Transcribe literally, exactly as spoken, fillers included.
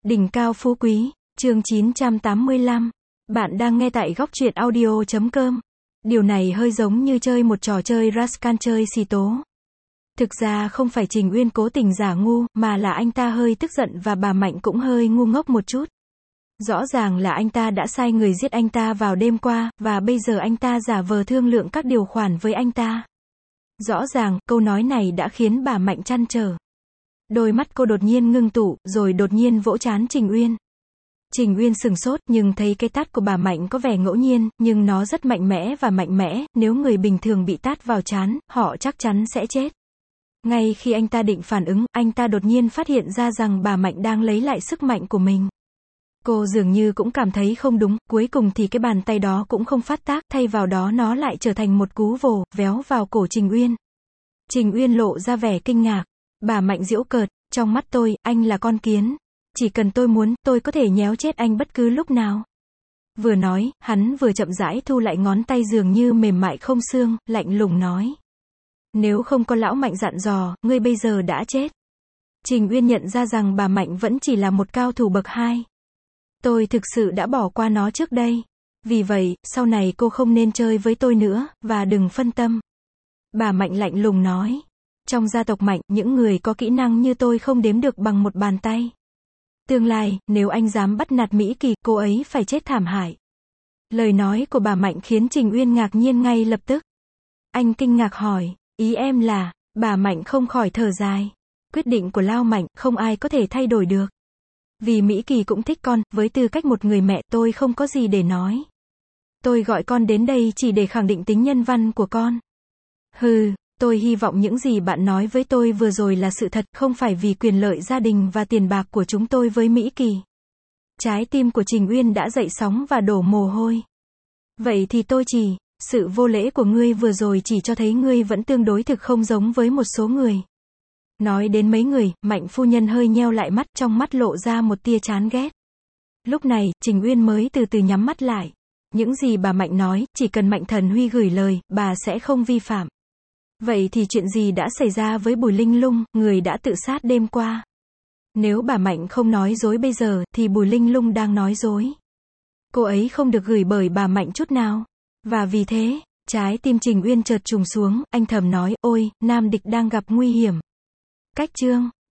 Đỉnh cao phú quý, chương chín trăm tám mươi lăm. Bạn đang nghe tại góc truyện audio chấm com. Điều này hơi giống như chơi một trò chơi Rascal chơi xì tố. Thực ra không phải Trình Uyên cố tình giả ngu, mà là anh ta hơi tức giận và bà Mạnh cũng hơi ngu ngốc một chút. Rõ ràng là anh ta đã sai người giết anh ta vào đêm qua, và bây giờ anh ta giả vờ thương lượng các điều khoản với anh ta. Rõ ràng, câu nói này đã khiến bà Mạnh trăn trở. Đôi mắt cô đột nhiên ngưng tụ, rồi đột nhiên vỗ trán Trình Uyên. Trình Uyên sừng sốt, nhưng thấy cái tát của bà Mạnh có vẻ ngẫu nhiên, nhưng nó rất mạnh mẽ và mạnh mẽ, nếu người bình thường bị tát vào trán, họ chắc chắn sẽ chết. Ngay khi anh ta định phản ứng, anh ta đột nhiên phát hiện ra rằng bà Mạnh đang lấy lại sức mạnh của mình. Cô dường như cũng cảm thấy không đúng, cuối cùng thì cái bàn tay đó cũng không phát tác, thay vào đó nó lại trở thành một cú vồ, véo vào cổ Trình Uyên. Trình Uyên lộ ra vẻ kinh ngạc. Bà Mạnh giễu cợt, trong mắt tôi, anh là con kiến. Chỉ cần tôi muốn, tôi có thể nhéo chết anh bất cứ lúc nào. Vừa nói, hắn vừa chậm rãi thu lại ngón tay dường như mềm mại không xương, lạnh lùng nói. Nếu không có lão Mạnh dặn dò, ngươi bây giờ đã chết. Trình Uyên nhận ra rằng bà Mạnh vẫn chỉ là một cao thủ bậc hai. Tôi thực sự đã bỏ qua nó trước đây. Vì vậy, sau này cô không nên chơi với tôi nữa, và đừng phân tâm. Bà Mạnh lạnh lùng nói. Trong gia tộc Mạnh, những người có kỹ năng như tôi không đếm được bằng một bàn tay. Tương lai, nếu anh dám bắt nạt Mỹ Kỳ, cô ấy phải chết thảm hại. Lời nói của bà Mạnh khiến Trình Uyên ngạc nhiên ngay lập tức. Anh kinh ngạc hỏi, ý em là, bà Mạnh không khỏi thở dài. Quyết định của Lao Mạnh, không ai có thể thay đổi được. Vì Mỹ Kỳ cũng thích con, với tư cách một người mẹ, tôi không có gì để nói. Tôi gọi con đến đây chỉ để khẳng định tính nhân văn của con. Hừ. Tôi hy vọng những gì bạn nói với tôi vừa rồi là sự thật, không phải vì quyền lợi gia đình và tiền bạc của chúng tôi với Mỹ Kỳ. Trái tim của Trình Uyên đã dậy sóng và đổ mồ hôi. Vậy thì tôi chỉ, sự vô lễ của ngươi vừa rồi chỉ cho thấy ngươi vẫn tương đối thực không giống với một số người. Nói đến mấy người, Mạnh phu nhân hơi nheo lại mắt, trong mắt lộ ra một tia chán ghét. Lúc này, Trình Uyên mới từ từ nhắm mắt lại. Những gì bà Mạnh nói, chỉ cần Mạnh Thần Huy gửi lời, bà sẽ không vi phạm. Vậy thì chuyện gì đã xảy ra với Bùi Linh Lung, người đã tự sát đêm qua? Nếu bà Mạnh không nói dối bây giờ, thì Bùi Linh Lung đang nói dối. Cô ấy không được gửi bởi bà Mạnh chút nào. Và vì thế, trái tim Trình Uyên chợt trùng xuống, anh thầm nói, ôi, nam địch đang gặp nguy hiểm. Cách chương